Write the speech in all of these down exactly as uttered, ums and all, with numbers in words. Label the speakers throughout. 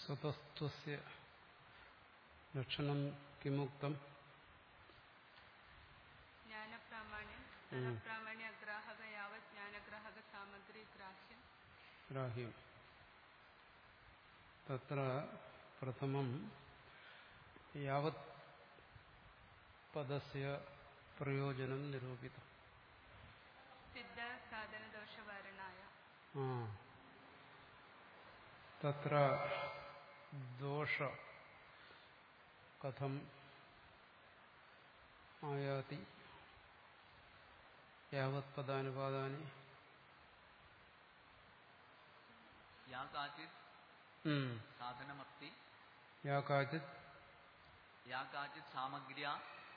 Speaker 1: സ്വതസ്ത്വസ്യ ലക്ഷണം കിമുക്തം?
Speaker 2: ജ്ഞാനപ്രാമാണ്യം തദപ്രാമാണ്യ അഗ്രാഹക യാവത് ജ്ഞാനഗ്രാഹക സാമഗ്രി ഗ്രാഹ്യം
Speaker 1: ഗ്രാഹ്യം. തത്ര പ്രഥമം യാവത് പദസ്യ പ്രയോജനം നിരൂപിതം.
Speaker 2: സിദ്ധ സാധനദോഷവാരണായ.
Speaker 1: ആ തത്ര ദോഷ കഥം ആയാതി യാവത് പദാനുപാദാനി
Speaker 3: യാ കാചിത് സാധനമസ്തി
Speaker 1: യാ കാചിത്
Speaker 3: യാ കാചിത് സാമഗ്ര്യാ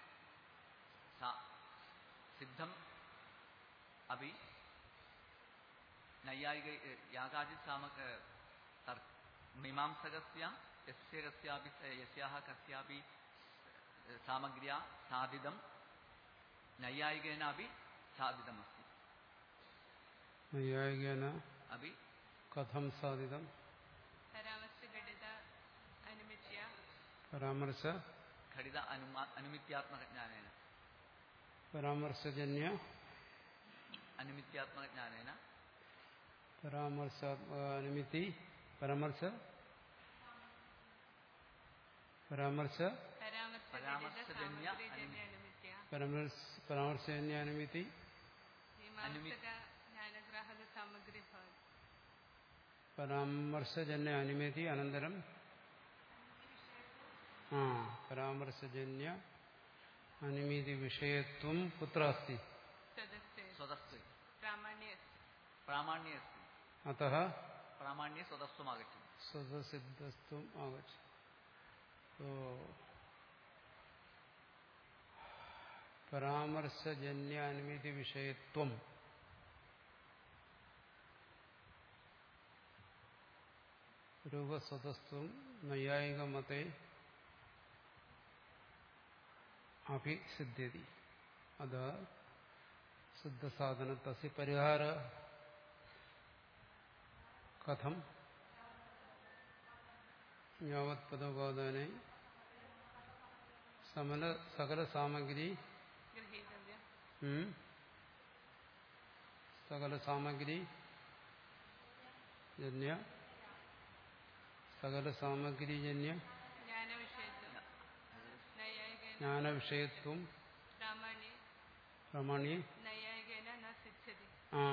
Speaker 3: സിദ്ധം അഭി നൈയായിക യാ കാചിത് സാമഗ്ര മീമാംസകസ്യ യസ്യ കസ്യാപി യസ്യാഹ കസ്യാപി സാമഗ്ര്യാ സാധിതം നൈയായികേന അഭി സാധിതമസ്തി.
Speaker 1: നൈയായികേന
Speaker 3: അഭി
Speaker 1: കഥം സാധിതം?
Speaker 2: പരാമർശ ഘടിത അനുമിത്യ
Speaker 1: പരാമർശ
Speaker 3: ഘടിത അനുമിത്യാത്മക ജ്ഞാനേന
Speaker 1: പരാമർശജന്യ
Speaker 3: അനുമിത്യാത്മക ജ്ഞാനേന
Speaker 1: പരാമർശാത്മക അനുമിതി പരാമർശ പരാമർശ
Speaker 3: പരാമർശജന്യ
Speaker 1: പരാമർശജന്യ അനുമിതി
Speaker 2: ജ്ഞാനഗ്രാഹക സാമഗ്രി ഭവതി.
Speaker 1: പരാമർശജന്യ അനുമതി അനന്തരം ആ പരാമർശജന്യ അനുമതി വിഷയത്വം കുത്ര അസ്തി?
Speaker 3: സ്വതസ്ത്വ
Speaker 2: പ്രാമാണ്യേ
Speaker 3: പ്രാമാണ്യേ അസ്തി.
Speaker 1: അതഃ
Speaker 3: പ്രാമാണ്യേ സ്വതസ്ത്വം ആഗച്ഛതി.
Speaker 1: സ്വതസിദ്ധസ്ത്വം ആഗച്ഛതി. പരാമർശജന്യ അനുമതി വിഷയത്വം രൂപസ്വതസ്ത്വം നൈയായിക മതേ അഭിസിദ്ധ്യതി. അത് സിദ്ധസാധന തസ്യ പരിഹാര കഥം യാവത് പദോപാദാനെ സമല സകല സാമഗ്രി സകല സാമഗ്രി ജന്യ സകല സാമഗ്രിജന്യ ജ്ഞാനവിഷയത്വം പ്രാമാണ്യേ ആ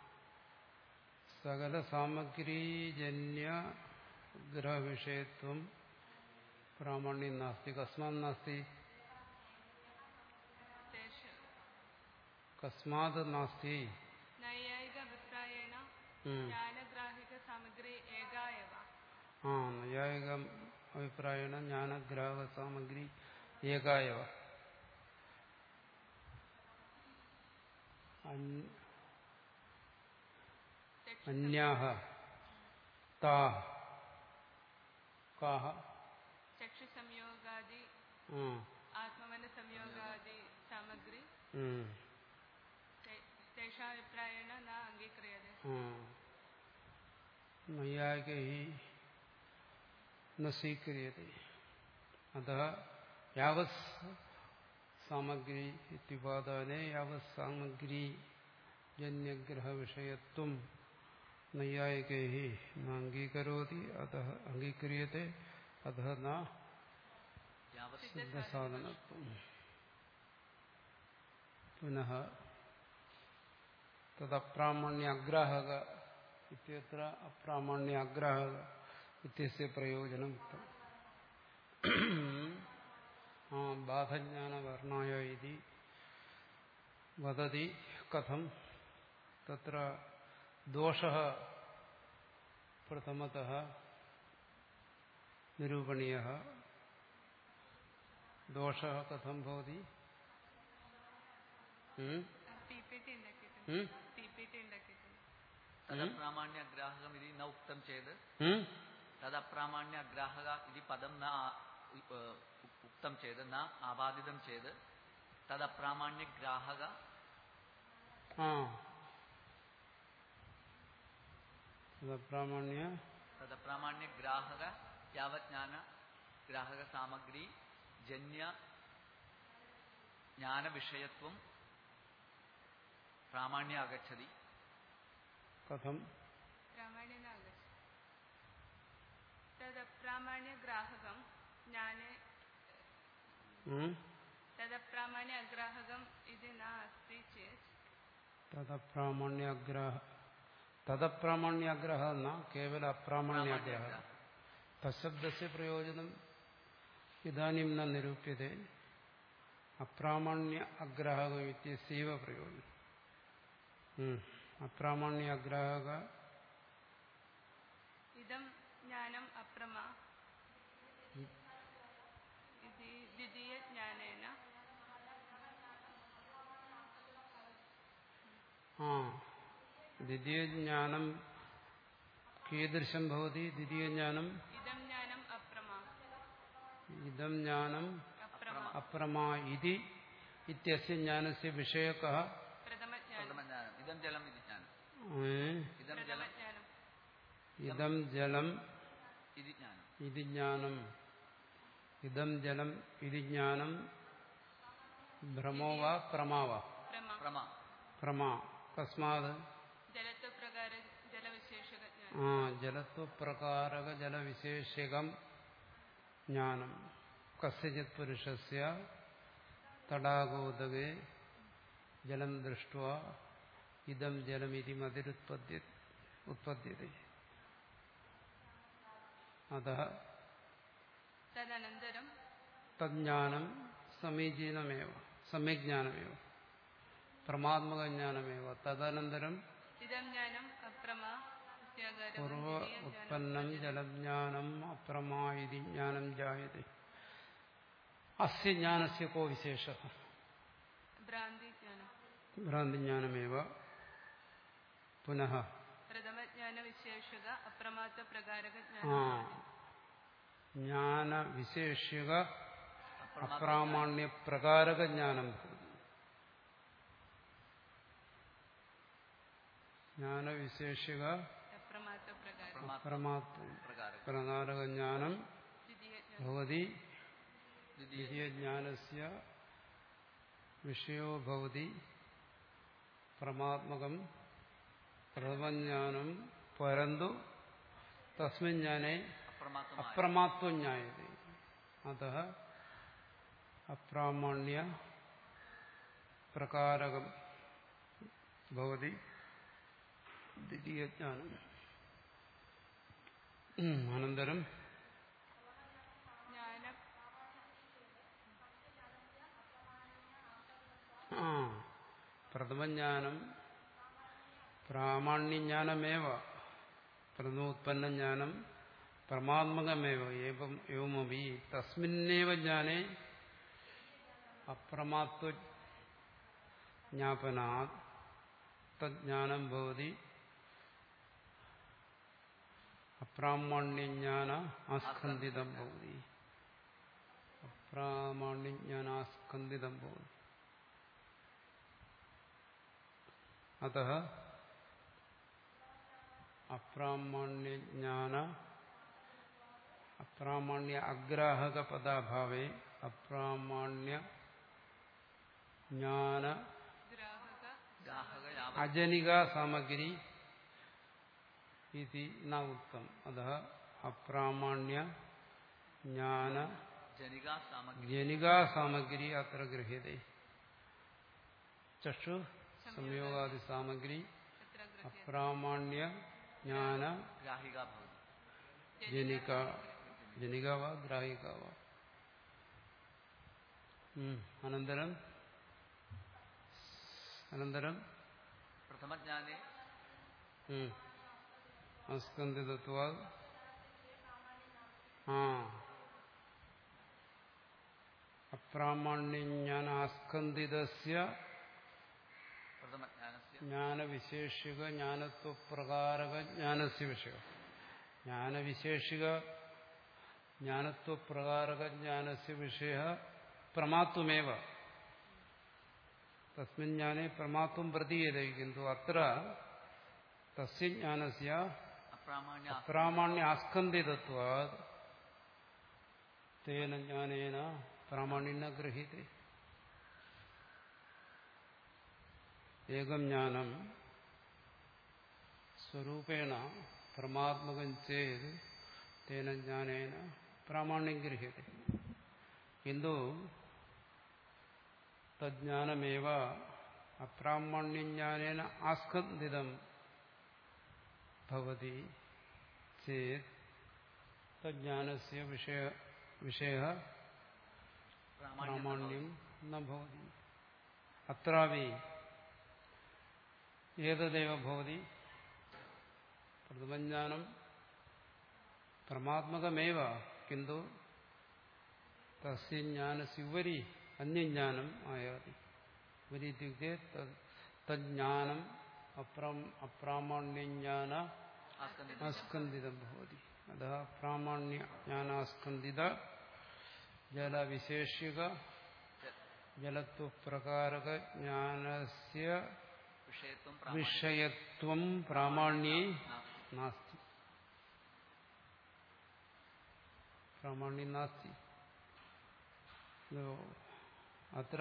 Speaker 1: സകല സാമഗ്രിജന്യ ഗ്രഹവിഷയത്വം പ്രാമാണ്യം നാസ്തി. കസ്മാത് നാസ്തി? കസ്മാത് നാസ്തി?
Speaker 2: നൈയായിക അഭിപ്രായേണ ജ്ഞാനഗ്രാഹിക സാമഗ്രി ഏകായവ.
Speaker 1: ആ നൈയായിക അഭിപ്രായേണ ജ്ഞാനഗ്രാഹക സാമഗ്രി ഏകായവ. അന്യാഹ താഹ കാഹ
Speaker 2: ചക്ഷുസംയോഗാദി ആത്മമന സംയോഗാദി സാമഗ്രി തേഷാഭിപ്രായേണ ന അംഗീക്രിയതേ.
Speaker 1: നൈയായികൈ ന സ്വീക്രിയതേ. അതഃ യാവത് സാമഗ്രി ഇത്യുപാദാനേ യാവത് സാമഗ്രി ജന്യഗ്രഹവിഷയത്വം നൈയായികൈ ന അംഗീകരോതി അതഃ അംഗീക്രിയതേ. അതഃ ന സിദ്ധസാധനത്വം. പുനഃ തദപ്രാമാണ്യ അഗ്രാഹക ഇത്യത്ര അപ്രാമാണ്യ അഗ്രാഹക ഇത്യസ്യ പ്രയോജനം ഉക്തം. ആ ബാധജ്ഞാനവർണായ ഇതി വദതി കഥം തത്ര ദോഷഃ പ്രഥമതഃ നിരൂപണീയഃ. ദോഷഃ കഥം ഭവതി?
Speaker 3: തദപ്രാമാണ്യ അഗ്രാഹകം ഇതി ന ഉക്തം ചേത് തദപ്രാമാണ്യ അഗ്രാഹക ഇതി പദം ന ഉക്തം ചേത് ന ആപാദിതം ചേത് തദപ്രാമാണ്യ ഗ്രാഹക
Speaker 1: തദപ്രാമാണ്യ
Speaker 3: തദപ്രാമാണ്യ ഗ്രാഹക യാവജ്ഞാന ഗ്രാഹക സാമഗ്രി ജന്യ ജ്ഞാന വിഷയത്വം പ്രാമാണ്യ ആഗച്ഛതി.
Speaker 1: കഥം
Speaker 2: പ്രാമാണ്യ ആഗച്ഛതി. തദപ്രാമാണ്യഗ്രാഹകം ജ്ഞാനെ തദപ്രാമാണ്യഗ്രാഹകം ഇത് നാസ്തി ചേത്
Speaker 1: തദപ്രാമാണ്യഗ്രാഹ തദപ്രാമാണ്യഗ്രഹ എന്ന കേവല അപ്രാമാണ്യഗ്രഹ തശബ്ദസ്യ പ്രയോജനം ഇതാനും ന നിരൂപ്യതേ അപ്രാമാണ്യ അഗ്രാഹകം ഇത്യസ്യൈവ പ്രയോജനം. അപ്രാമാണ്യ അഗ്രാഹക
Speaker 2: ഇദം ജ്ഞാനം അപ്രമാ ഇതി ദ്വിതീയ ജ്ഞാനേന
Speaker 1: ആ ദ്വിതീയജ്ഞാനം കീദൃശം ഭവതി? ദ്വിതീയജ്ഞാനം
Speaker 2: ഇദം ജ്ഞാനം അപ്രമാ
Speaker 1: ഇദം ജ്ഞാനം
Speaker 2: അപ്രമാ
Speaker 1: അപ്രമാ ഇതി ഇത്യസ്യ ജ്ഞാനസ്യ വിഷയകഃ
Speaker 2: പ്രഥമജ്ഞാനം.
Speaker 3: പ്രഥമജ്ഞാനം ഇദം ജലം ഇതി ജ്ഞാനം.
Speaker 1: ഏ?
Speaker 3: ഇദം ജലം
Speaker 2: പ്രഥമജ്ഞാനം.
Speaker 1: ഇദം ജലം
Speaker 3: ഇതി ജ്ഞാനം.
Speaker 1: ഇതി ജ്ഞാനം. ഇദം ജലം ഇതി ജ്ഞാനം ഭ്രമോ വാ പ്രമാ വാ?
Speaker 2: പ്രമാ.
Speaker 3: പ്രമാ.
Speaker 1: പ്രമാ. കസ്മാത്?
Speaker 2: ജലത്വപ്രകാര ജലവിശേഷക ജ്ഞാനം.
Speaker 1: ആ ജലത്വപ്രകാരക ജലവിശേഷകം ജ്ഞാനം. കസ്യചിത് പുരുഷസ്യ തടാകോദകേ ജലം ദൃഷ്ട്വാ ഇദം ജലമിതി മതിരുത്പദ്യ ഉത്പദ്യത്തെ. അതഃ
Speaker 2: തദനന്തരം
Speaker 1: തജ്ഞാനം സമീചീനമേവ സമ്യജ്ഞാനമേവ പ്രമാത്മകജ്ഞാനമേവ. തദനന്തരം
Speaker 2: ഇദം ജ്ഞാനം അപ്രമാ ഇത്യാകാരം
Speaker 1: പൂർവ
Speaker 2: ദ്വിതീയ ജ്ഞാനം
Speaker 1: ഉത്പന്നം ജലജ്ഞാനം അപ്രമാ ഇതി ജ്ഞാനം ജായത്തെ. അസ്യ ജ്ഞാനസ്യ കോ വിശേഷഃ?
Speaker 2: ഭ്രാന്തി ജ്ഞാനം.
Speaker 1: ഭ്രാന്തിജ്ഞാനമേവ. പുനഃ
Speaker 2: പ്രഥമജ്ഞാന വിശേഷക അപ്രമാത്ത പ്രകാരക
Speaker 1: ആ
Speaker 2: ജ്ഞാനം.
Speaker 1: ജ്ഞാനവിശേഷ്യക അപ്രാമാണ്യപ്രകാരക ജ്ഞാനം ഭവതി. ജ്ഞാനവിശേഷ്യക
Speaker 2: അപ്രമാത്ത പ്രകാരം
Speaker 1: അപ്രമാത്വം
Speaker 3: പ്രകാരം
Speaker 1: പ്രകാരക ജ്ഞാനം
Speaker 2: ദ്വിതീയ ജ്ഞാനം.
Speaker 1: ഭവതി.
Speaker 3: ദ്വിതീയ
Speaker 1: ദ്വിതീയജ്ഞാനസ്യ വിഷയോ ഭവതി പ്രമാത്മകം പ്രഥമജ്ഞാനം പരന്തു തസ്മിൻ ജ്ഞാനേ
Speaker 3: അപ്രമാത്തമായ
Speaker 1: അപ്രമാത്വം ജ്ഞായതേ. അതഃ അപ്രാമാണ്യ പ്രകാരകം ഭവതി ദ്വിതീയജ്ഞാനം. അനന്തരം
Speaker 2: ജ്ഞാന
Speaker 1: ആ പ്രഥമജ്ഞാനം പ്രാമാണ്യജ്ഞാനമേവ പ്രഥമോത്പന്നജ്ഞാനം പ്രമാത്മകമേവ. ഏവം ഏവമപി തസ്മിന്നേവ ജ്ഞാനേ അപ്രമാത്വജ്ഞാപനാത് തജ്ഞാനം ഭവതി അപ്രാമാണ്യജ്ഞാന ആസ്കന്ദിതം ഭവതി. അപ്രാമാണ്യജ്ഞാനാസ്കന്ദിതം ഭവതി. അതഃ അപ്രാമാണ്യജ്ഞാന അപ്രാമാണ്യ അഗ്രാഹക പദാഭാവേ അപ്രാമാണ്യ ജ്ഞാന
Speaker 2: ഗ്രാഹക
Speaker 3: ഗ്രാഹക യാവ
Speaker 1: അജനിക സാമഗ്രി ഇതി ന ഉക്തം. അതഃ അപ്രാമാണ്യ ജ്ഞാന
Speaker 3: ജനികാ സാമഗ്രി
Speaker 1: ജനികാ സാമഗ്രി അത്ര ഗൃഹ്യത്തെ. ചക്ഷു സംയോഗാദി സാമഗ്രി
Speaker 2: തത്ര ഗൃഹ്യത്തെ.
Speaker 1: അപ്രാമാണ്യ ജ്ഞാന
Speaker 3: ഗ്രാഹിക ഭവതി.
Speaker 1: ജനിക ജനിക വാ ഗ്രാഹിക വാ. അനന്തരം അനന്തരം
Speaker 3: പ്രഥമജ്ഞാനെ
Speaker 1: അസ്കന്ദിതത്വാ ആ അപ്രാമാണ്യജ്ഞാന ആസ്കന്ദിതസ്യ
Speaker 3: പ്രഥമജ്ഞാനസ്യ
Speaker 1: ജ്ഞാനവിശേഷിക ജ്ഞാനത്വപ്രകാരക ജ്ഞാനസ്യ വിഷയം. ജ്ഞാനവിശേഷിക ജ്ഞാനത്വപ്രകാരക ജ്ഞാനസ്യ വിഷയ പ്രമാത്വമേവ. തസ്മിൻ ജ്ഞാനേ പ്രമാത്വം പ്രതീയതേ. കിന്തു അത്ര തസ്യ ജ്ഞാനസ്യ
Speaker 3: അപ്രാമാണ്യ
Speaker 1: അപ്രാമാണ്യ ആസ്കന്ദിതത്വാത് തേന ജ്ഞാനേന പ്രാമാണ്യേന ഗൃഹീതേ. ഏകം ജ്ഞാനം സ്വരൂപേണ പരമാത്മകം ചേത് തേന ജ്ഞാനേന പ്രാമാണ്യം ഗൃഹ്യത്തെ. കിന്തു തജ്ഞാനമേവ അപ്രാമാണ്യജ്ഞാനേന ആസ്കന്ദിതം ഭവതി ചേത് തജ്ഞാനസ്യ വിഷയ വിഷയഃ പ്രാമാണ്യം ന ഭവതി. അത്രാപി ഏതദേവ ഭവതി പ്രഥമജ്ഞാനം പരമാത്മകമേവ കിന്തു തസ്യ ജ്ഞാനസ്യ ഉപരി അന്യജ്ഞാനം ആയാതി. ഉപരി ഇത്യുക്തേ തജ്ഞാനം അപ്രാമാണ്യജ്ഞാന ആസ്കന്ദിതം ഭവതി. അതഃ പ്രാമാണ്യ ജ്ഞാനാസ്കന്ദിത ജലവിശേഷ്യക ജലത്വപ്രകാരക ജ്ഞാനസ്യ വിഷയത്വം പ്രാമാണ്യേ നാസ്തി. പ്രാമാണ്യം നാസ്തി. അത്ര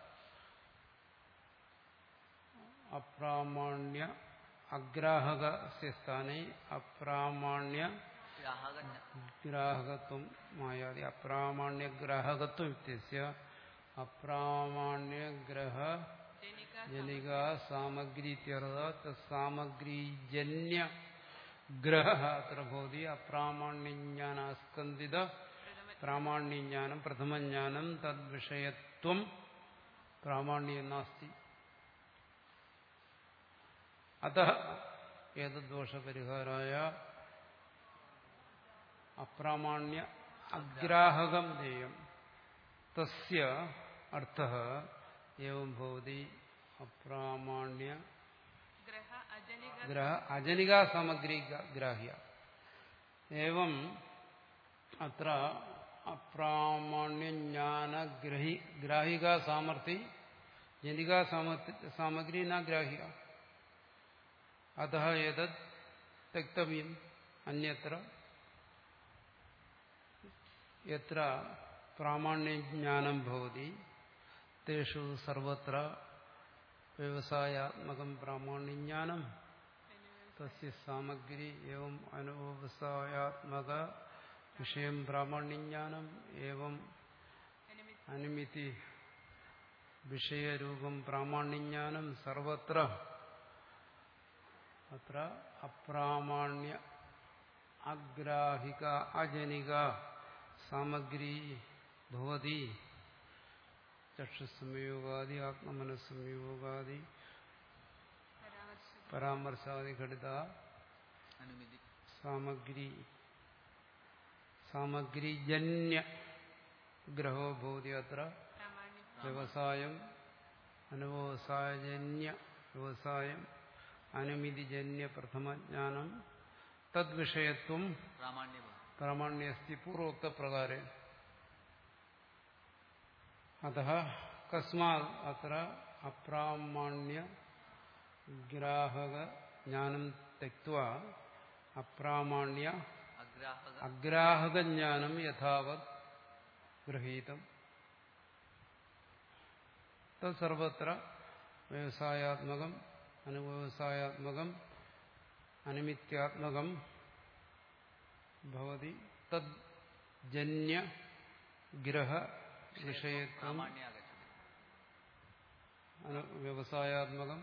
Speaker 1: അപ്രാമാണ്യ അഗ്രാഹകസ്യ സ്ഥാനേ അപ്രാമാണ്യ ഗ്രാഹകത്വം മായാതി. അപ്രാമാണ്യഗ്രാഹകത്വം ഇത്യസ്യ അപ്രാമാണ്യഗ്രഹ ജനിക സാമഗ്രി ഇത്യർത്ഥ സാമഗ്രീജന്യ ഗ്രഹ അത്ര ഭവതി. അപ്രാമാണ്യജ്ഞാനാസ്കന്ദിത പ്രാമാണ്യജ്ഞാനം പ്രഥമജ്ഞാനം തദ്വിഷയത്വം പ്രാമാണ്യം നാസ്തി. അതഃ ഏതദ്ദോഷപരിഹാരായ അപ്രാമാണ്യ അഗ്രാഹകം ദേയം തസ്യ അർത്ഥഃ ഏവം ഭവതി. അപ്രാമാണ്യ ഗ്രഹ അജനികാ സാമഗ്രി ഗ്രാഹ്യ. ഏവം അത്ര അപ്രാമാണ്യജ്ഞാനഗ്രഹി ഗ്രാഹികാ സാമർത്ഥി ജനികാ സാമഗ്രി ന ഗ്രാഹ്യ. അതഃ ഏതത് त्यक्तव्यम्. അന്യത്ര യത്ര പ്രാമാണ്യജ്ഞാനം ഭവതി തേഷു സർവത്ര വ്യവസായാത്മകം പ്രാമാണ്യജ്ഞാനം തസ്യ സാമഗ്രി ഏവം അനുവ്യവസായാത്മക വിഷയം പ്രാമാണ്യജ്ഞാനം ഏവം അനുമിതി വിഷയരൂപം പ്രാമാണ്യജ്ഞാനം സർവത്ര അത്ര അപ്രാമാണ്യ അഗ്രാഹിക അജനിക സാമഗ്രി ഭവതി. ചക്ഷുസംയോഗാദി ആത്മമനസ്സംയോഗാദി പരാമർശാദി ഘടിത സാമഗ്രി സാമഗ്രിജന്യ ഗ്രഹോ ഭവതി. അത്ര വ്യവസായം അനുവ്യവസായജന്യ വ്യവസായം അനുമിതിജന്യ പ്രഥമജ്ഞാനം തദ്വിഷയത്വം പ്രാമാണ്യസ്തി പൂർവോക്ത പ്രകാരേ. അതഃ കസ്മാത് അത്ര അപ്രാമാണ്യ ഗ്രാഹക ജ്ഞാനം त्यक्त्वा അപ്രാമാണ്യ അഗ്രാഹക ജ്ഞാനം യഥാവത് ഗൃഹീതം. തത്സർവത്ര വ്യവസായാത്മകം അനുവ്യവസായാത്മകം അനുമിത്യാത്മകം ഭവതി. തദ് ജന്യ ഗ്രഹ വിഷയത്വം വ്യവസായാത്മകം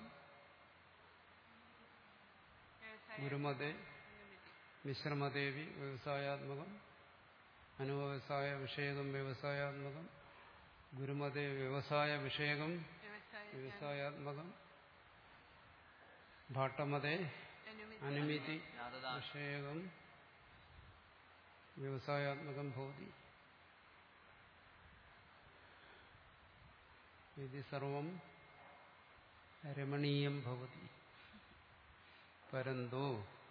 Speaker 1: ഗുരുമതേ മിശ്രമദേവി വ്യവസായാത്മകം അനുവ്യവസായ വിഷയകം വ്യവസായാത്മകം ഗുരുമതേ വ്യവസായ വിഷയകം വ്യവസായാത്മകം ഭാട്ടമതേ അനുമിതി വിഷയകം വ്യവസായാത്മകം ഭവതി. ഇത് സർവം രമണീയം ഭവതി. പരന്തോ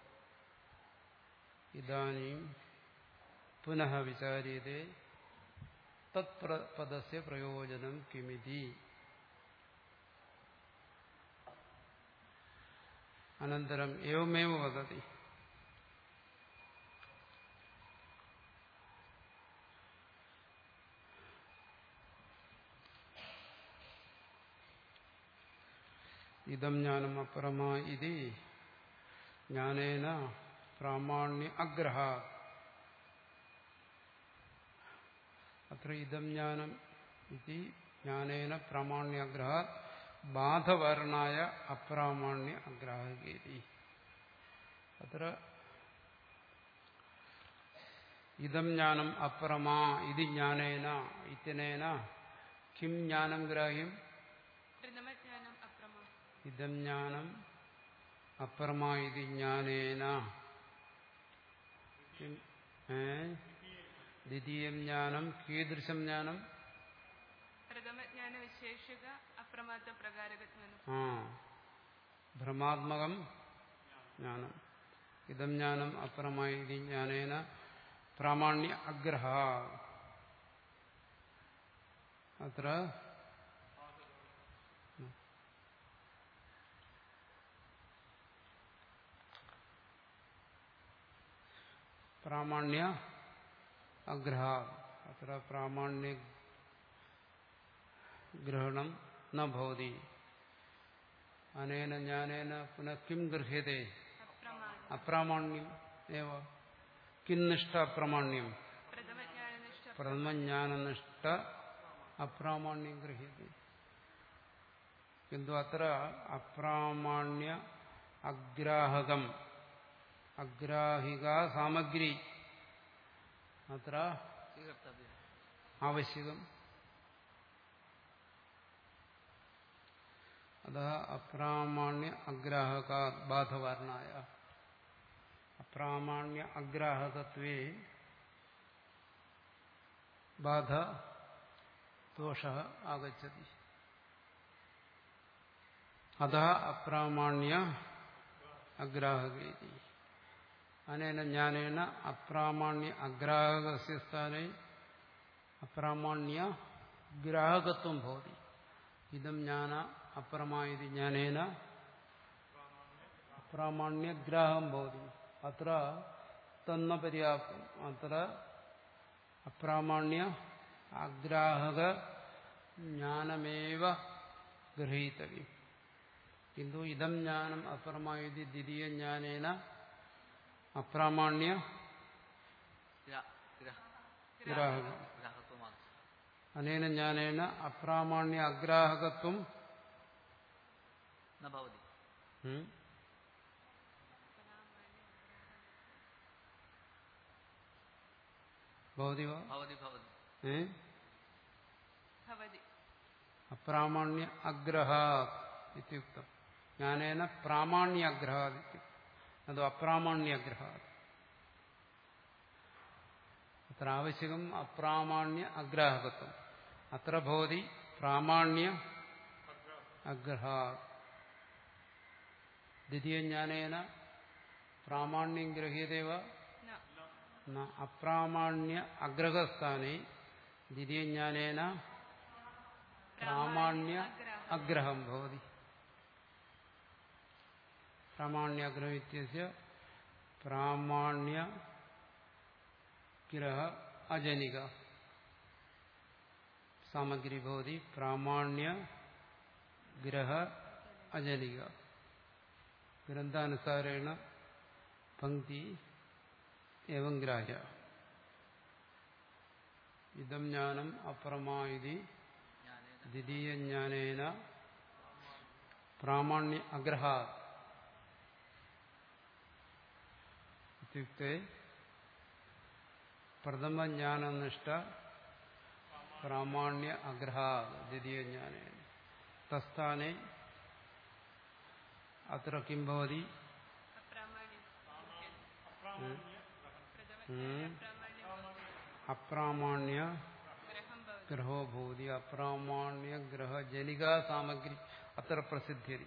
Speaker 1: ഇദാനീം പുനഃ വിചാര്യതേ തത്പദസ്യ പ്രയോജനം കിമിതി. അനന്തരം ഏവമേവ വദതി. ഇതം ജ്ഞാനം അപരമാ ഇതി ജ്ഞാനേന പ്രാമാണ്യ അഗ്രഹ. അത്ര ഇതം ജ്ഞാനം ഇതി ജ്ഞാനേന പ്രാമാണ്യ അഗ്രഹ ബാധവർണായ അപ്രാമാണ്യ അഗ്രാഹകേതി. അത്ര ഇതം ജ്ഞാനം അപരമാ ഇതി ജ്ഞാനേന ഇത്യനേന കിം ജ്ഞാനം ഗ്രാഹ്യം?
Speaker 2: പ്രഥമജ്ഞാനം അപ്രമ.
Speaker 1: ഇതം ജ്ഞാനം അപരമാ ഇതി ജ്ഞാനേന കിം ദ്വിതീയം ജ്ഞാനം കീദൃശം ജ്ഞാനം?
Speaker 2: പ്രഥമജ്ഞാന വിശേഷക അപ്രമാത്ത പ്രകാരകജ്ഞാനം.
Speaker 1: ആ ഭ്രമാത്മകം ജ്ഞാനം. ഇതം ജ്ഞാനം അപരമാ ഇതി ജ്ഞാനേന പ്രാമാണ്യ അഗ്രഹ. അത്ര പ്രാമാണ്യ അഗ്രഹ. അത്ര പ്രാമാണ്യ ഗ്രഹണം ന ഭവതി. അനേന ജ്ഞാനേന പുനഃ കിം ഗൃഹ്യതേ?
Speaker 2: അപ്രമാണം.
Speaker 1: അപ്രാമാണ്യം ഏവ. കിം നിഷ്ഠ അപ്രാമാണ്യം?
Speaker 2: പ്രഥമജ്ഞാനനിഷ്ഠ.
Speaker 1: പ്രഥമജ്ഞാനനിഷ്ഠ അപ്രാമാണ്യം ഗൃഹ്യത്തെ. കിന്തു അത്ര അപ്രാമാണ്യ അഗ്രാഹകം അഗ്രാഹിക സാമഗ്രി അത്ര
Speaker 3: സ്വീകർത്തവ്യം.
Speaker 1: ആവശ്യകം. അതः അപ്രാമാണ്യ അഗ്രാഹക ബാധവർണായ. അപ്രാമാണ്യ അഗ്രാഹകത്വേ ബാധ ദോഷഃ ആഗച്ഛതി. അതः അപ്രാമാണ്യ അഗ്രാഹകേതി. അനേന ജ്ഞാനേന അപ്രാമാണ്യ അഗ്രാഹകസ്യ സ്ഥാനെ അപ്രാമാണ്യ ഗ്രാഹകത്വം ഭവതി. ഇദം ജ്ഞാന അപരമാ ഇതി ജ്ഞാനേന അപ്രാമാണ്യ ഗ്രാഹം ഭവതി. അത്ര തന്ന പര്യാപ്തം. അത്ര അപ്രാമാണ്യ അഗ്രാഹക ജ്ഞാനമേവ ഗ്രഹീതവ്യം. കിന്തു ഇദം ജ്ഞാനം അപരമാ ഇതി ദ്വിതീയ ജ്ഞാനേന അപ്രാമാണ്യ
Speaker 3: ഗ്രാ- ഗ്രാ-
Speaker 1: ഗ്രാഹകം.
Speaker 3: ഗ്രാഹത്വമാണ്.
Speaker 1: അനേന ജ്ഞാനേന അപ്രാമാണ്യ അഗ്രാഹകത്വം
Speaker 3: ന ഭവതി.
Speaker 1: ഉം? ഭവതി വാ?
Speaker 3: ഭവതി ഭവതി.
Speaker 1: ഏ?
Speaker 2: ഭവതി.
Speaker 1: അപ്രാമാണ്യ അഗ്രഹാത് ഇത്യുക്തം. ജ്ഞാനേന പ്രാമാണ്യ അഗ്രഹാത് ഇത്യുക്തം. അത് അപ്രാമാണ്യ അഗ്രഹാത്. അത്ര ആവശ്യകം അപ്രാമാണ്യ അഗ്രാഹകത്വം. അത്ര ഭവതി പ്രാമാണ്യ അഗ്രഹാത്. ദ്വിതീയ ജ്ഞാനേന പ്രാമാണ്യം ഗ്രഹ്യതേവ
Speaker 2: ന.
Speaker 1: അപ്രാമാണ്യ അഗ്രഹസ്ഥാനെ ദ്വിതീയ ജ്ഞാനേന പ്രാമാണ്യ അഗ്രഹം ഭവതി. പ്രാമാണ്യാഗ്രഹം ഇത്യസ്യ പ്രാമാണ്യ ഗ്രഹ അജനിക സാമഗ്രി ഭവതി. പ്രാമാണ്യ ഗ്രഹ അജനിക. ഗ്രന്ഥാനുസാരേണ പങ്ക്തി ഏവം ഗ്രാഹ്യ. ഇദം ജ്ഞാനം അപരമാ ഇതി
Speaker 3: ജ്ഞാനേന
Speaker 1: ദ്വിതീയ ജ്ഞാനേന പ്രാമാണ്യ അഗ്രഹാത് ഇത്യുക്തേ പ്രഥമജ്ഞാനനിഷ്ഠ പ്രാമാണ്യ അഗ്രഹാത് ദ്വിതീയ ജ്ഞാനേന. തസ്ഥാനെ അത്ര കിം ഭവതി?
Speaker 2: അപ്രാമാണ്യം.
Speaker 1: ഉം?
Speaker 2: പ്രഥമജ്ഞാന അപ്രാമാണ്യം.
Speaker 1: അപ്രാമാണ്യ
Speaker 2: ഗ്രഹം ഭവതി.
Speaker 1: ഗ്രഹോ ഭൂതി. അപ്രാമാണ്യ ഗ്രഹ ജനിക സാമഗ്രി അത്ര പ്രസിദ്ധ്യതി.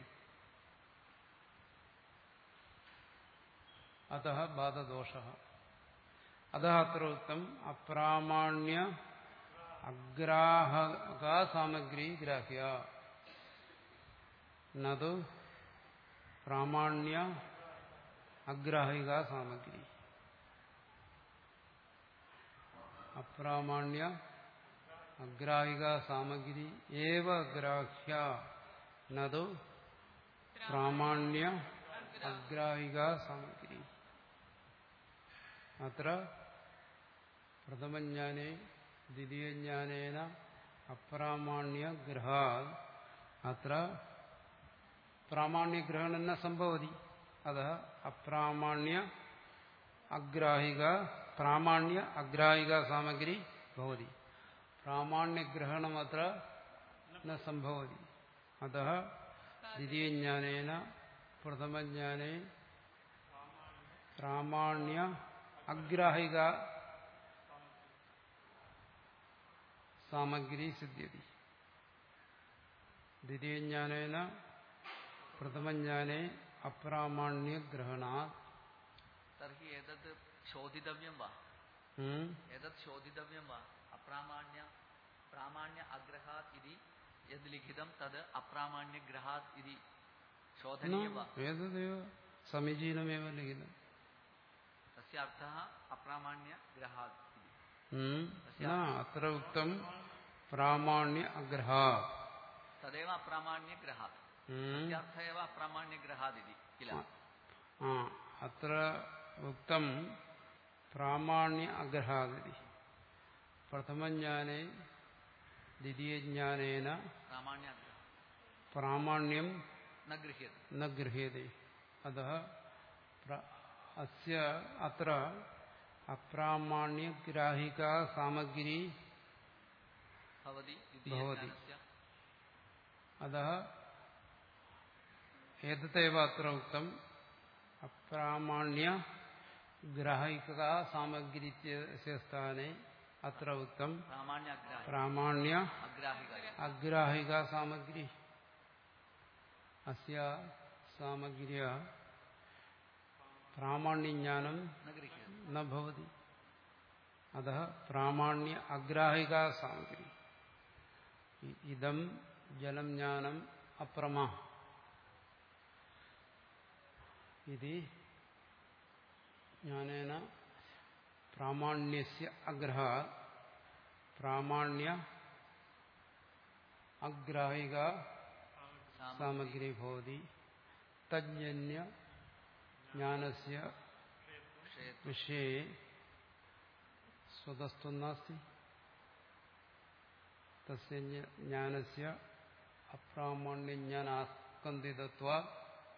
Speaker 1: അതഃ ബാധദോഷഃ. അതഃ അത്ര ഉക്തം അപ്രാമാണ്യ അഗ്രാഹക സാമഗ്രി ഗ്രാഹ്യ നതു പ്രാമാണ്യ അഗ്രാഹിക സാമഗ്രി. അപ്രാമാണ്യ അഗ്രാഹിക സാമഗ്രി ഏവ ഗ്രാഹ്യ നതു പ്രാമാണ്യ അഗ്രാഹിക സാമഗ്രി. അത്ര പ്രഥമജ്ഞാനേ ദ്വിതീയജ്ഞാനേന അപ്രാമാണ്യ ഗ്രഹാത് അത്ര പ്രാമാണ്യഗ്രഹണം ന സംഭവതി. അത അപ്രാമാണ്യ അഗ്രാഹിക പ്രാമാണ്യ അഗ്രാഹിക സാമഗ്രി ഭവതി. പ്രാമാണ്യഗ്രഹണം അത്ര ന സംഭവതി. അതഃ ദ്വിതീയജ്ഞാനേന പ്രഥമജ്ഞാനേ പ്രാമാണ്യ അഗ്രാഹിക സാമഗ്രി സിദ്ധ്യതി. ദ്വിതീയജ്ഞാനേന പ്രഥമജ്ഞാനേ അപ്രാമാണ്യഗ്രഹണാത്.
Speaker 3: തർഹി ഏതത് ശോധിതവ്യം വാ ഏതത് ശോധിതവ്യം വാ അപ്രാമാണ്യ പ്രാമാണ്യ അഗ്രഹാത് ഇതി യദ് ലിഖിതം തത് അപ്രാമാണ്യഗ്രഹാത് ഇതി ശോധനീയം വാ?
Speaker 1: ഏതദേവ സമീചീനമേവ ലിഖിതം.
Speaker 3: തസ്യ അർത്ഥഃ അപ്രാമാണ്യഗ്രഹാത് ഇതി.
Speaker 1: ന അത്ര ഉക്തം പ്രാമാണ്യ അഗ്രഹാത്.
Speaker 3: തദേവ അപ്രാമാണ്യഗ്രഹാത്. തസ്യ അർത്ഥഃ ഏവ അപ്രാമാണ്യഗ്രഹാത് ഇതി കില.
Speaker 1: ആ അത്ര ഉക്തം പ്രാമാണ്യ അഗ്രഹാത് ഇതി. പ്രഥമജ്ഞാനേ ദ്വിതീയജ്ഞാനേന പ്രാമാണ്യം ന ഗൃഹ്യത്തെ. അതഃ അസ്യ അത്ര അപ്രാമാണ്യഗ്രാഹിക സാമഗ്രി ഭവതി. അതഃ ഏതദേവ അത്ര ഉക്തം അപ്രാമാണ്യ ഗ്രാഹിക സാമഗ്രിത്യസ്യ സ്ഥാനെ അത്ര ഉക്തം പ്രാമാണ്യ അഗ്രാഹിക സാമഗ്രി. അസ്യ സാമഗ്ര്യ പ്രാമാണ്യജ്ഞാനം ന ഭവതി. അതഃ പ്രാമാണ്യ അഗ്രാഹിക സാമഗ്രി. ഇദം ജലം ജ്ഞാനം അപ്രമാ ഇതി ജ്ഞാനേന പ്രാമാണ്യസ്യ അഗ്രഹാത് പ്രാമാണ്യ അഗ്രാഹിക സാമഗ്രി ഭവതി. തജ്ജന്യ ജ്ഞാനസ്യ വിഷയേ സ്വതസ്തു നാസ്തി. തസ്യ ജ്ഞാനസ്യ അപ്രാമാണ്യജ്ഞാനാസ്കന്ദിതത്വാത്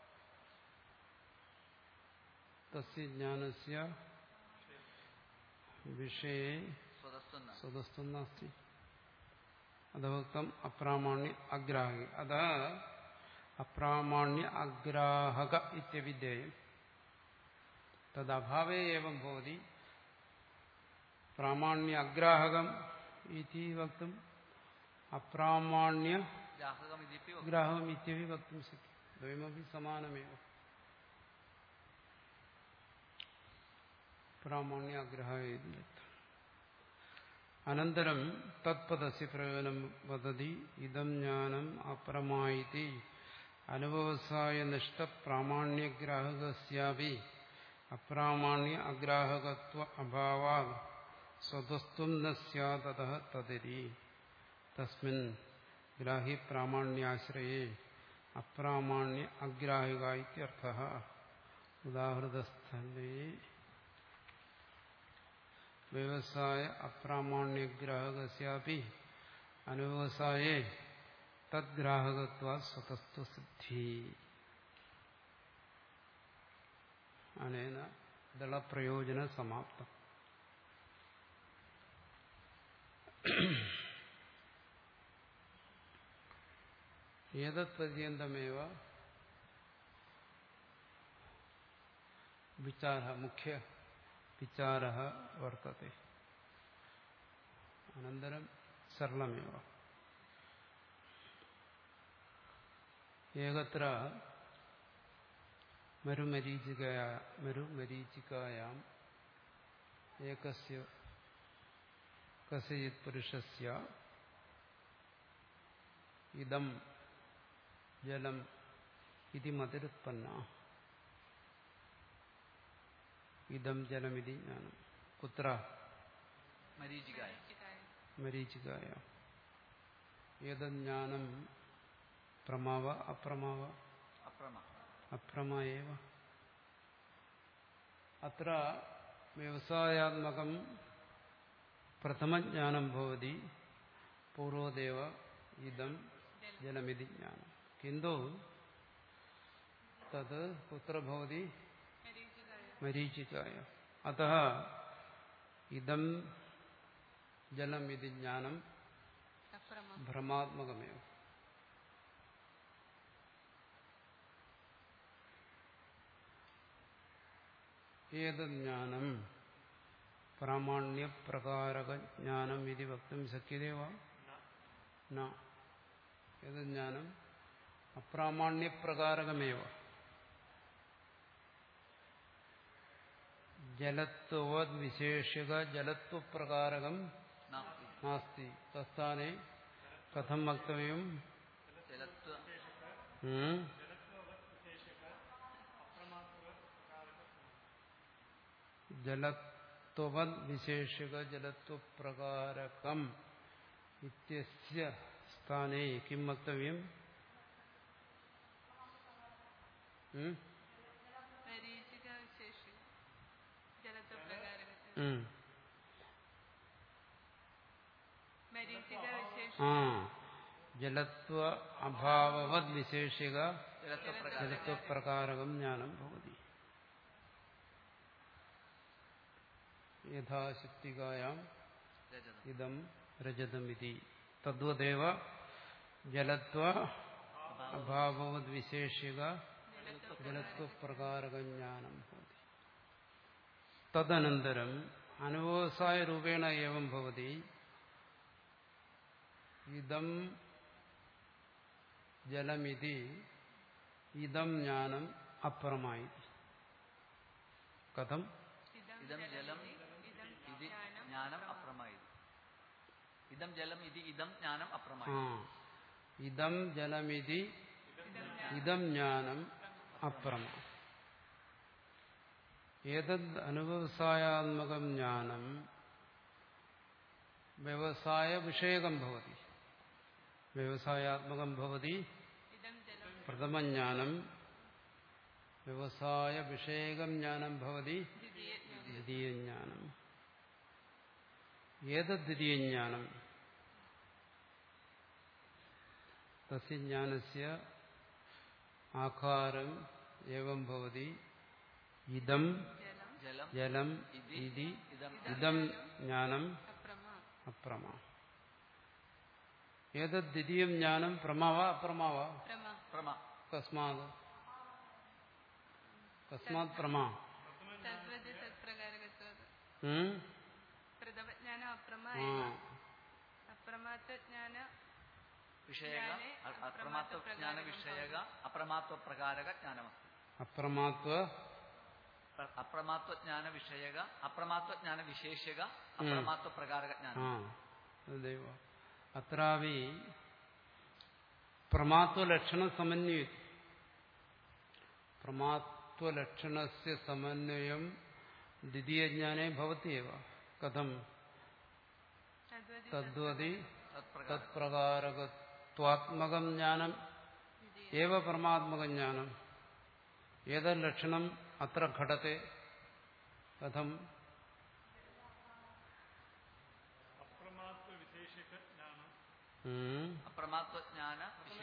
Speaker 1: തസ്യ ജ്ഞാനസ്യ വിഷയേ സ്വതസ്തു നാസ്തി. അഥവക്തം അപ്രാമാണ്യ അഗ്രാഹക. അത അപ്രാമാണ്യ അഗ്രാഹക ഇത്യവിധേയം. തദഭാവേ ഏവം ഭവതി. പ്രാമാണ്യ അഗ്രാഹകം ഇതി വക്തും അപ്രാമാണ്യ ഗ്രാഹകം ഇത്യപി വക്തും ശക്യം. ദ്വയമപി സമാനമേവ. പ്രാമാണ്യ അഗ്രഹ. അനന്തരം തത്പദസ്യ പ്രയോജനം വദതി. ഇദം ജ്ഞാനം അപ്രമായിതി അനുഭവസായ നിഷ്ഠ പ്രാമാണ്യഗ്രാഹകസ്യാപി അപ്രാമാണ്യ അഗ്രാഹകത്വ അഭാവാത് സ്വതസ്ത്വം ന സ്യാതതഃ തദിതി. തസ്മിൻ ഗ്രാഹി പ്രാമാണ്യാശ്രയേ അപ്രാമാണ്യ അഗ്രാഹിക ഇത്യർത്ഥഃ. ഉദാഹൃതസ്ഥലേ വ്യവസായ അപ്രാമാണ്യഗ്രാഹകസ്യാപി അനുവസായേ തദ്ഗ്രാഹകത്വാത് സ്വതസ്ത്വസിദ്ധി. അനേന ദളപ്രയോജന സമാപ്തം. ഏതത് പര്യന്തമേവ വിചാര മുഖ്യ വിചാര വർത്തത്തെ. അനന്തരം സരളമേവ. ഏകത്ര മരുമരീചികയാ മരുമരീചികായാം ഏകസ്യ കസ്യചിത് പുരുഷസ്യ ഇദം ജലം ഇതി മതിരുത്പന്ന. ഇദം ജലമിതി ജ്ഞാനം കുത്ര
Speaker 3: മരീചികായ
Speaker 1: മരീചികായ. ഏതജ്ഞാനം പ്രമാവ അപ്രമാവ?
Speaker 3: അപ്രമ
Speaker 1: അപ്രമ ഏവ. അത്ര വ്യവസായാത്മകം പ്രഥമജ്ഞാനം ഭവതി പൂർവദേവ ഇദം ജലമിതി ജ്ഞാനം. കിന്തു തത് കുത്ര ഭവതി മരീചികായ. അതഃ ഇദം ജലമിതി ജ്ഞാനം ഭ്രമാത്മകമേവ. ഏതത് ജ്ഞാനം പ്രാമാണ്യപ്രകാരകജ്ഞാനം ഇതി വക്തും ശക്യതേ വാ? ന. ഏതത് ജ്ഞാനം അപ്രാമാണ്യപ്രകാരകമേവ. ജലത്വവദ് വിശേഷ്യക ജലത്വപ്രകാരകം നാസ്തി. തസ്ഥാനെ കഥം വക്തവ്യം?
Speaker 3: ജലത്വ
Speaker 1: ജലത്വവദ് വിശേഷ്യക ജലത്വപ്രകാരകം ഇത്യസ്യ സ്ഥാനേ കിം വക്തവ്യം? ആ ജലത്വ അഭാവവദ് വിശേഷ്യക ജലത്വപ്രകാരകം ജ്ഞാനം ഭവതി. യഥാശക്തികായാം ഇദം രജതമിതി തദ്വദേവ ജലത്വ അഭാവവദ് വിശേഷ്യക ജലത്വപ്രകാരകം ജ്ഞാനം ഭവതി. തദനന്തരം അനുവ്യവസായ രൂപേണ ഏവം ഭവതി. ഇദം ജലമിതി ഇദം ജ്ഞാനം അപ്രമായി. കഥം?
Speaker 3: ഇദം ജലം ഇതി ജ്ഞാനം അപ്രമായി. ഇദം ജലം ഇതി ഇദം ജ്ഞാനം അപ്രമായി.
Speaker 1: ഇദം ജലമിതി ഇദം ജ്ഞാനം അപ്രമ. ഏതദ് അനുവ്യവസായാത്മകം ജ്ഞാനം വ്യവസായ വിഷയകം ഭവതി. വ്യവസായാത്മകം ഭവതി പ്രഥമജ്ഞാനം. വ്യവസായ വിഷയകം ജ്ഞാനം ഭവതി ദ്വിതീയജ്ഞാനം. ഏതദ് ദ്വിതീയജ്ഞാനം? തസ്യ ജ്ഞാനസ്യ ആകാരം ഏവം ഭവതി. ഇദം ജലം ഇതി ഇദം ജ്ഞാനം അപ്രമ. ഏതദ് ദ്വിതീയം ജ്ഞാനം പ്രമാവ അപ്രമാവ? കസ്മാത് കസ്മാത് പ്രമാ? അപ്രമാത്വ
Speaker 3: അപ്രമാത്വജ്ഞാന വിഷയക അപ്രമാത്വജ്ഞാന വിശേഷ്യക അപ്രമാത്വ പ്രകാരക ജ്ഞാനം.
Speaker 1: അത്രാവി പ്രമാത്വലക്ഷണ സമന്വയം. പ്രമാത്വലക്ഷണസ്യ സമന്വയം ദ്വിതീയജ്ഞാനേ ഭവത്യവ. കഥം? തദ്വതി തത്പ്രകാരകത്വാത്മകം ജ്ഞാനം ഏവ പരമാത്മകം ജ്ഞാനം. ഏതത് ലക്ഷണം അത്ര ഘടത്തെ? കഥം?
Speaker 3: അപ്രമാത്വജ്ഞാന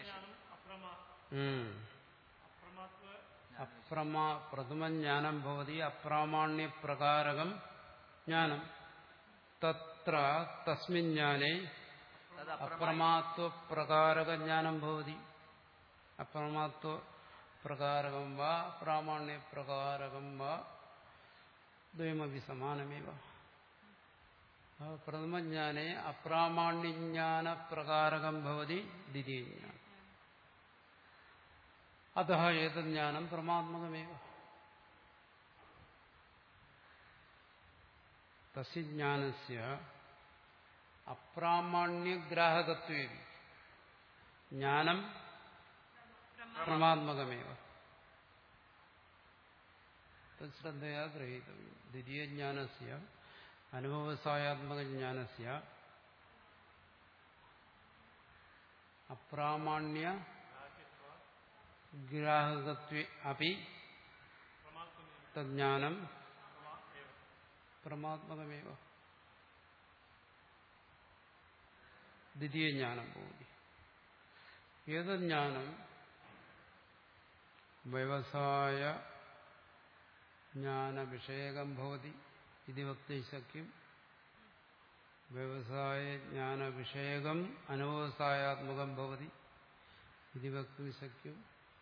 Speaker 1: അപ്രമാ പ്രഥമജ്ഞാനം ഭവതി അപ്രാമാണ്യപ്രകാരകം ജ്ഞാനം. തത്ര തസ്മിൻ ജ്ഞാനേ അപ്രമാത്വപ്രകാരകജ്ഞാനം ഭവതി. അപ്രമാത്വപ്രകാരകം വാ പ്രാമാണ്യപ്രകാരകം വാ ദ്വയമപി സമാനമേവ. പ്രഥമജ്ഞാനേ അപ്രാമാണ്യജ്ഞാനപ്രകാരകം ഭവതി ദ്വിതീയജ്ഞാനം. അതഃ ഏതത് ജ്ഞാനം പ്രമാത്മകമേവ. തസ്യ ജ്ഞാനസ്യ അപ്രാമാണ്യഗ്രാഹകത്വേ ജ്ഞാനം പ്രമാത്മകമേവ. തശ്രദ്ധയാ ഗ്രഹീതവ്യം. ദ്വിതീയജ്ഞാനസ്യ അനുവ്യവസായാത്മകജ്ഞാനസ്യ അപ്രാമാണ്യ ഗ്രാഹകത്വേ അപി തജ്ഞാനം പ്രമാത്മകമേവ. ദ്വിതീയ ജ്ഞാനം ഭവതി. ഏതത് ജ്ഞാനം വ്യവസായ ജ്ഞാന വിഷയകം ഭവതി ഇതി വക്തും ശക്യം. വ്യവസായ ജ്ഞാന വിഷയകം അനവ്യവസായാത്മകം ഭവതി ഇതി വക്തും ശക്യം.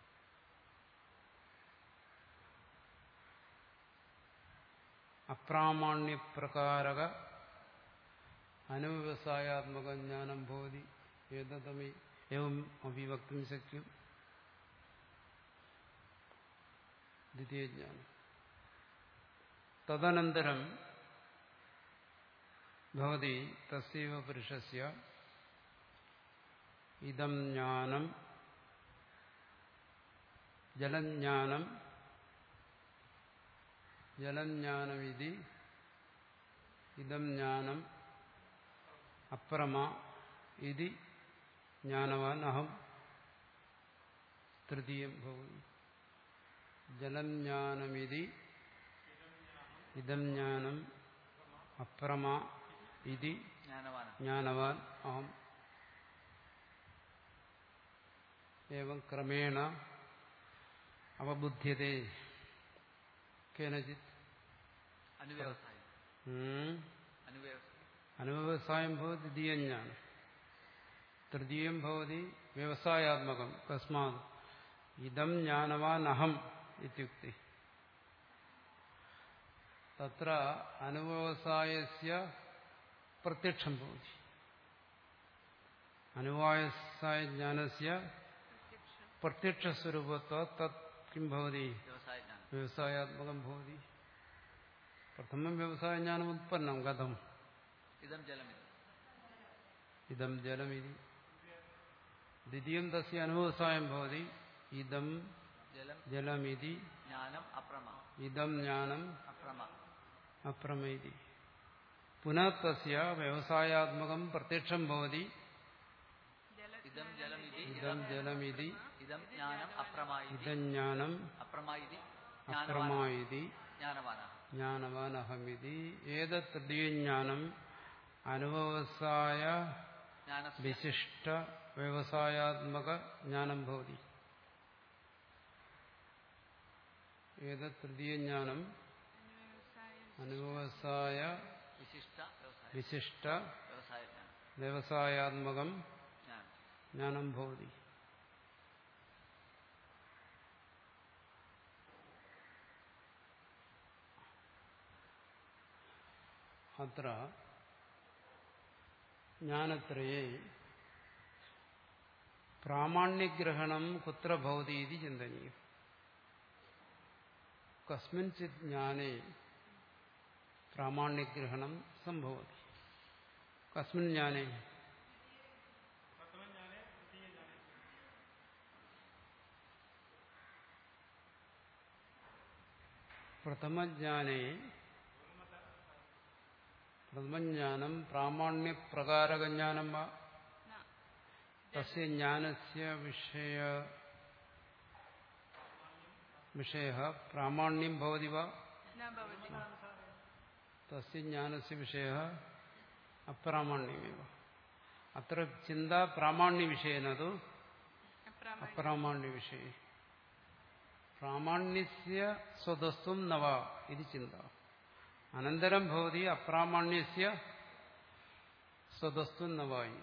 Speaker 1: അപ്രാമാണ്യപ്രകാരക അനുവ്യവസായാത്മക ജ്ഞാനം ഭവതി ഏതമേ എവം അഭിവക്തും ശക്യം. ദ്വിതീയ ജ്ഞാനം. തദനന്തരം ഭവതി തസ്യൈവ പുരുഷസ്യ ഇദം ജ്ഞാനം ജലജ്ഞാനം ജലജ്ഞാനമിതി ഇദം ജ്ഞാനം അപ്രമ ഇതി ജ്ഞാനവാൻ അഹം തൃതീയം ഭവതി. ജലജ്ഞാനമിതി ഇദം ജ്ഞാനം അപ്രമ ഇതി ജ്ഞാനവാൻ അഹം. ഏവം ക്രമേണ അവബുദ്ധ്യതേ കേനചിത്. അനുവ്യവസായം ഭവതി ദ്വിതീയം ജ്ഞാനം. തൃതീയം ഭവതി വ്യവസായാത്മകം. തസ്മാത് ഇദം ജ്ഞാനവാൻ അഹം ഇത്യുക്തി. തത്ര അനുവ്യവസായസ്യ പ്രത്യക്ഷം ഭവതി. അനുവ്യവസായ ജ്ഞാനസ്യ പ്രത്യക്ഷസ്വരൂപത്വാത് തത് കിം ഭവതി വ്യവസായാത്മകം ഭവതി. പ്രഥമം വ്യവസായ ജ്ഞാനം ഉത്പന്നം കഥം ഇദം ജലമിതി. ദ്വിതീയം തസ്യ അനുവ്യവസായം ഭവതി ഇദം ജലമിതി ഇദം ജ്ഞാനം അപ്രമേതി. പുനഃ തസ്യ വ്യവസായാത്മകം പ്രത്യക്ഷം ഭവതി ഇദം ജലമിതി ഇദം ജ്ഞാനം അപ്രമായിതി ജ്ഞാനവാനഹമിതി. ഏതത് തൃതീയജ്ഞാനം അനുവ്യവസായ വിശിഷ്ട വ്യവസായാത്മക ജ്ഞാനം ഭവതി. ഏതത് തൃതീയജ്ഞാനം അനുവ്യവസായ വിശിഷ്ട വ്യവസായാത്മകം ജ്ഞാനം ഭവതി. അത്ര ജ്ഞാനത്രയേ പ്രാമാണ്യഗ്രഹണം കുത്ര ഭവതി ഇതി ചിന്തനീയം. കസ്മിൻചിത് ജ്ഞാനേ പ്രാമാണ്യഗ്രഹണം സംഭവതി. കസ്മിൻ ജ്ഞാനേ പ്രഥമജ്ഞാനേ പ്രഥമജ്ഞാനം പ്രാമാണ്യപ്രകാരകജ്ഞാനം വാ തസ്യ ജ്ഞാനസ്യ വിഷയ വിഷയഃ പ്രാമാണ്യം ഭവതി വാ തസ്യ ജ്ഞാനസ്യ വിഷയഃ അപ്രാമാണ്യമേവ. അത്ര ചിന്ത പ്രാമാണ്യവിഷയേന തു അപ്രാമാണ്യവിഷയേ. പ്രാമാണ്യസ്യ സ്വതസ്ത്വം നവ ഇത് ചിന്ത. അനന്തരം ഭവതി അപ്രാമാണ്യസ്യ സ്വതസ്ത്വം നവായി.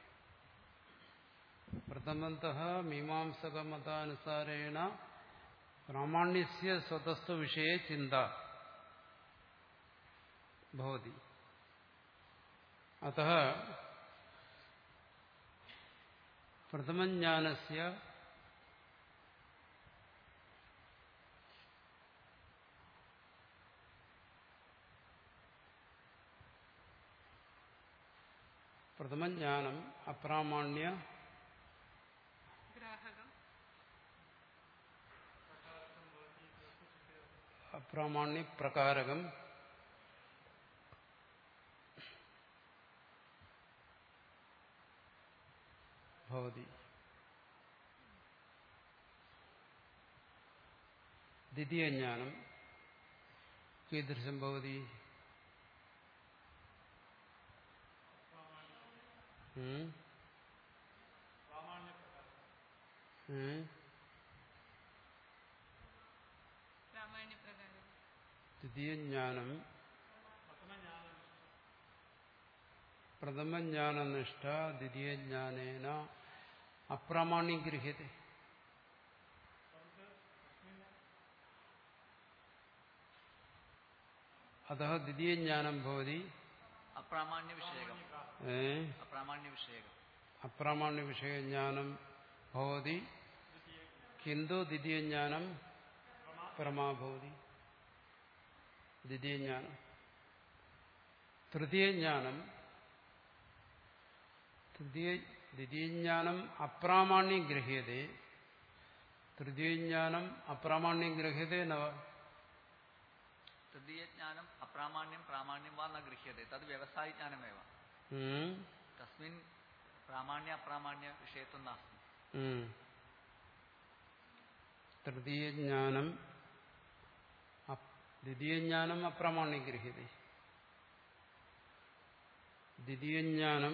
Speaker 1: പ്രഥമന്തഃ മീമാംസകമതാനുസാരേണ പ്രാമാണ്യസ്യ സ്വതസ്ത്വവിഷയെ ചിന്ത ഭവതി. അതഃ പ്രഥമജ്ഞാനസ്യ പ്രഥമജ്ഞാനം അപ്രാമാണ്യ അപ്രാമാണ്യ പ്രകാരകം ഭവതി. ദ്വിതീയജ്ഞാനം കീദൃശം ഭവതി? ഉം? ഉം?
Speaker 2: പ്രാമാണ്യപ്രകാരം
Speaker 1: ദ്വിതീയജ്ഞാനം പ്രഥമജ്ഞാനനിഷ്ഠ ദ്വിതീയജ്ഞാനേന അപ്രാമാണ്യം ഗൃഹ്യത്തെ. അതഃ ദ്വിതീയജ്ഞാനം ഭവതി
Speaker 3: അപ്രാമാണ്യവിഷയകം.
Speaker 1: ഏ
Speaker 3: അപ്രാമാണ്യവിഷയകം.
Speaker 1: അപ്രാമാണ്യവിഷയജ്ഞാനം ഭവതി കിന്തു ദ്വിതീയജ്ഞാനം പ്രമാ ഭവതി. ദ്വിതീയജ്ഞാനം. തൃതീയജ്ഞാനം തൃതീയ ദ്വിതീയജ്ഞാനം അപ്രാമാണ്യം ഗൃഹ്യത്തെ. തൃതീയജ്ഞാനം അപ്രാമാണ്യം ഗൃഹ്യത്തെ നവ.
Speaker 3: തൃതീയജ്ഞാനം അപ്രാമാണ്യം പ്രാമാണ്യം വാ ന ഗൃഹ്യത്തെ തത് വ്യവസായജ്ഞാനമേവ. തസ്മിൻ പ്രാമാണ്യ അപ്രാമാണ്യ വിഷയത്വം നാസ്തി.
Speaker 1: തൃതീയജ്ഞാനം ദ്വിതീയജ്ഞാനം അപ്രാമാണ്യം ഗൃഹ്യത്തെ. ദ്വിതീയജ്ഞാനം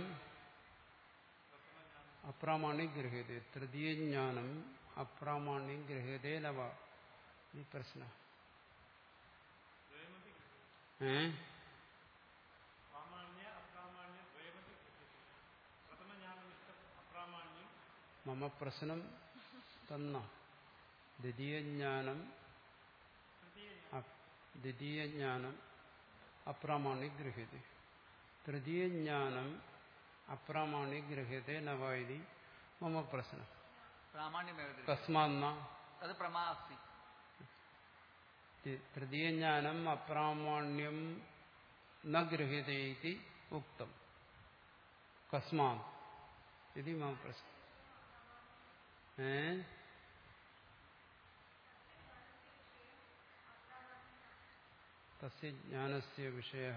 Speaker 1: അപ്രാമാണ്യം ഗൃഹ്യത്തെ. തൃതീയജ്ഞാനം അപ്രാമാണ്യം ഗൃഹ്യത്തെ നവ. ഈ പ്രശ്ന ഏ മമ പ്രശ്നം തന്ന ദ്വിതീയജ്ഞാനം ദ്വിതീയജ്ഞാനം അപ്രാമാണ്യം ഗൃഹ്യത്തെ. തൃതീയജ്ഞാനം അപ്രാമാണ്യം ഗൃഹ്യത്തെ നവ ഇതി മമ പ്രശ്നം.
Speaker 3: പ്രാമാണ്യമേവ ഗൃഹ്യത്തെ.
Speaker 1: തസ്മാന്ന
Speaker 3: തത് പ്രമാ അസ്തി.
Speaker 1: തൃതീയജ്ഞാനം അപ്രാമാണ്യം ന ഗൃഹ്യത്തെ ഇതി ഉക്തം. കസ്മാത് ഇതി മമ പ്രശ്നം. ഏ തസ്യ ജ്ഞാനസ്യ വിഷയഃ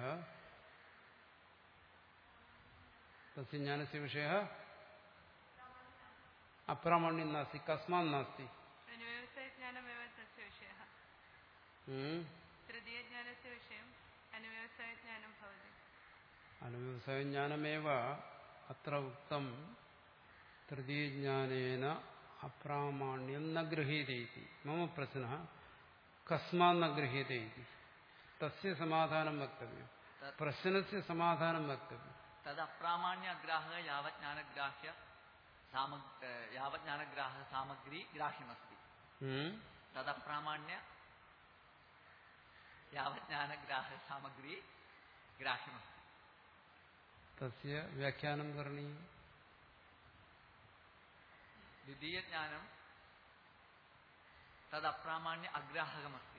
Speaker 1: തസ്യ ജ്ഞാനസ്യ വിഷയഃ അപ്രാമാണ്യം നാസ്തി. കസ്മാത് നാസ്തി?
Speaker 2: അനുവ്യവസായജ്ഞാനമേവ തസ്യ വിഷയഃ. തൃതീയജ്ഞാനസ്യ വിഷയം അനുവ്യവസായജ്ഞാനം ഭവതി.
Speaker 1: അനുവ്യവസായജ്ഞാനമേവ അത്ര ഉക്തം. തൃതീയജ്ഞാനേന അപ്രാമാണ്യം ന ഗൃഹ്യത്തെ ഇതി മമ പ്രശ്നഃ. കസ്മാത് ന ഗൃഹ്യത്തെ ഇതി. തസ്യ സമാധാനം വക്തവ്യം. പ്രശ്നസ്യ സമാധാനം വക്തവ്യം.
Speaker 3: തത് അപ്രാമാണ്യ അഗ്രാഹക യാവജ്ഞാനഗ്രാഹ്യ യാവജ്ഞാനഗ്രാഹക സാമഗ്രി ഗ്രാഹ്യമസ്തി. തത് അപ്രാമാണ്യ യാവജ്ഞാനഗ്രാഹക സാമഗ്രി ഗ്രാഹ്യമസ്തി.
Speaker 1: തസ്യ വ്യാഖ്യാനം കരണീയം.
Speaker 3: ദ്വിതീയജ്ഞാനം തത് അപ്രാമാണ്യ അഗ്രാഹകമസ്തി.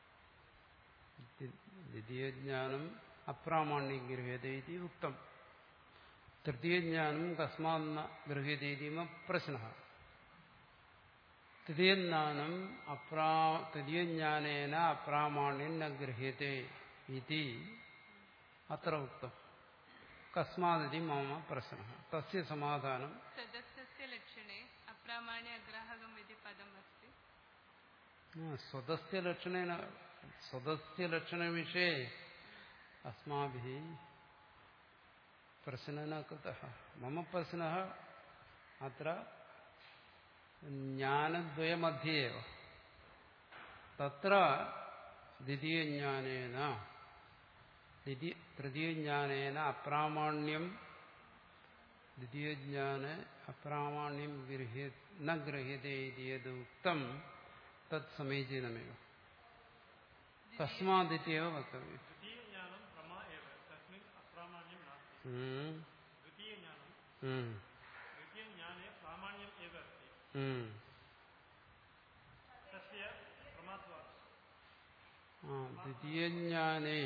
Speaker 1: ദ്വിതീയജ്ഞാനം അപ്രാമാണ്യം ഗൃഹ്യത്തെ ഇതി ഉക്തം. തൃതീയജ്ഞാനം കസ്മാത് ന ഗൃഹ്യത്തെ ഇതി മമ പ്രശ്നഃ. തൃതീയജ്ഞാനം അപ്രാ തൃതീയജ്ഞാനേന അപ്രാമാണ്യം ന ഗൃഹ്യത്തെ ഇതി അത്ര ഉക്തം. കസ്മാദിതി മമ പ്രശ്നഃ. തസ്യ സമാധാനം
Speaker 2: സദസ്യസ്യ ലക്ഷണേ അപ്രാമാണ്യ അഗ്രാഹകം ഇതി പദം അസ്തി.
Speaker 1: സ്വതസ്യ ലക്ഷണേന സ്വതസ്യ ലക്ഷണവിഷയെ അസ്മാഭിः പ്രശ്നः ന കൃതः. മമ പ്രശ്നः അത്ര ജ്ഞാനദ്വയമധ്യേ एव. തത്ര ദ്വിതീയജ്ഞാനേന തൃതീയജ്ഞാനേന അപ്രാമാണ്യം ദ്വിതീയജ്ഞാന അപ്രാമാണ്യം ഗൃഹ്യ ന ഗൃഹ്യത്തെ ഇതി യത് ഉക്തം തത് സമീചീനമേവ. കസ്മാദിത്യവ വക്തവ്യം. ദ്വിതീയജ്ഞാനേ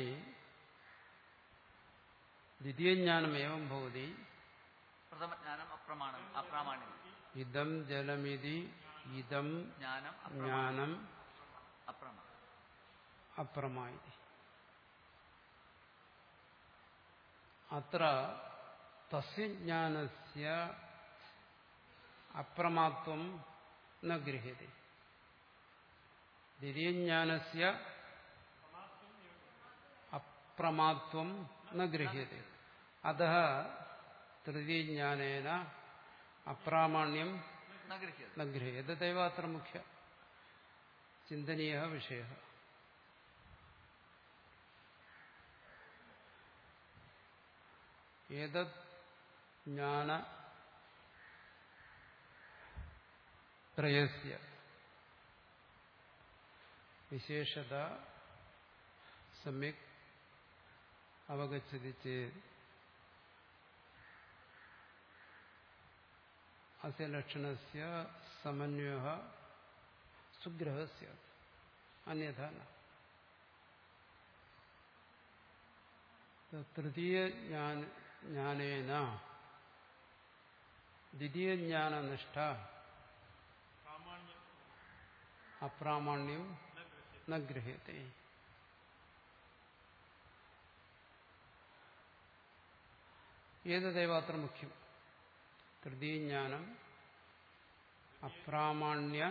Speaker 1: ദ്വിതീയജ്ഞാനമേവം ഭവതി.
Speaker 3: പ്രഥമജ്ഞാനം അപ്രമാണം അപ്രാമാണ്യം.
Speaker 1: ഇദം ജലമിതി ഇദം
Speaker 3: ജ്ഞാനം
Speaker 1: ജ്ഞാനം
Speaker 3: അപ്രമാ
Speaker 1: അപ്രമായി. അത്ര തസ്യ ജ്ഞാനസ്യ അപ്രമാത്വം ന ഗൃഹ്യത്തെ. ദ്വിതീയജ്ഞാനസ്യ അപ്രമാത്വം ന ഗൃഹ്യത്തെ. അതഃ തൃതീയജ്ഞാനേന അപ്രാമാണ്യം
Speaker 3: न गृह्यते.
Speaker 1: ന ഗൃഹ്യത്തെ. തദൈവ അത്ര മുഖ്യ ചിന്തനീയഃ വിഷയഃ. ഏതത് ജ്ഞാന ത്രയസ്യ വിശേഷത സമ്യക് അവഗച്ഛതി ചേത് അസ്യ ലക്ഷണസ്യ സമന്വയഃ സുഗ്രഹഃ സ്യാത്. അന്യഥാ ന. തൃതീയ ജ്ഞാനേന ദ്വിതീയജ്ഞാനനിഷ്ഠ അപ്രാമാണ്യം ന ഗൃഹ്യത്തെ. ഏതദേവ അത്ര മുഖ്യം. തൃതീയജ്ഞാനം അപ്രാമാണ്യ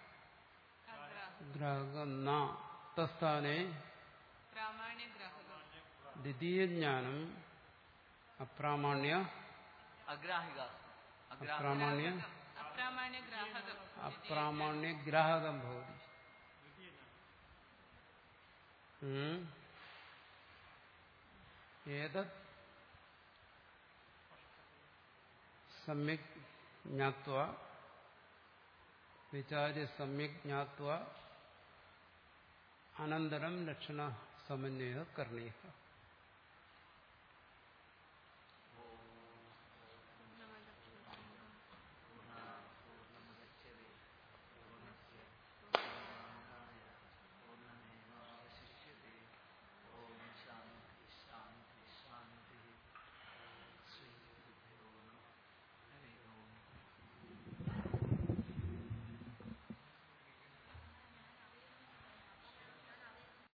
Speaker 1: ഗ്രാഹകം ന തസ്ഥാനെ
Speaker 2: प्रामाण्यग्राहकम्
Speaker 1: ദ്വിതീയജ്ഞാനം അപ്രാമാണ്യ
Speaker 3: अग्राहिका
Speaker 1: അപ്രാമാണ്യ
Speaker 2: अप्रामाण्यग्राहकम्
Speaker 1: അപ്രാമാണ്യ ഗ്രാഹകം ഭവതി. ഏതത് സമ്യക് ജ്ഞാത്വാ വിചാര്യ സമ്യക് ജ്ഞാത്വാ അനന്തരം ലക്ഷണ സമന്വയ കരണീയ.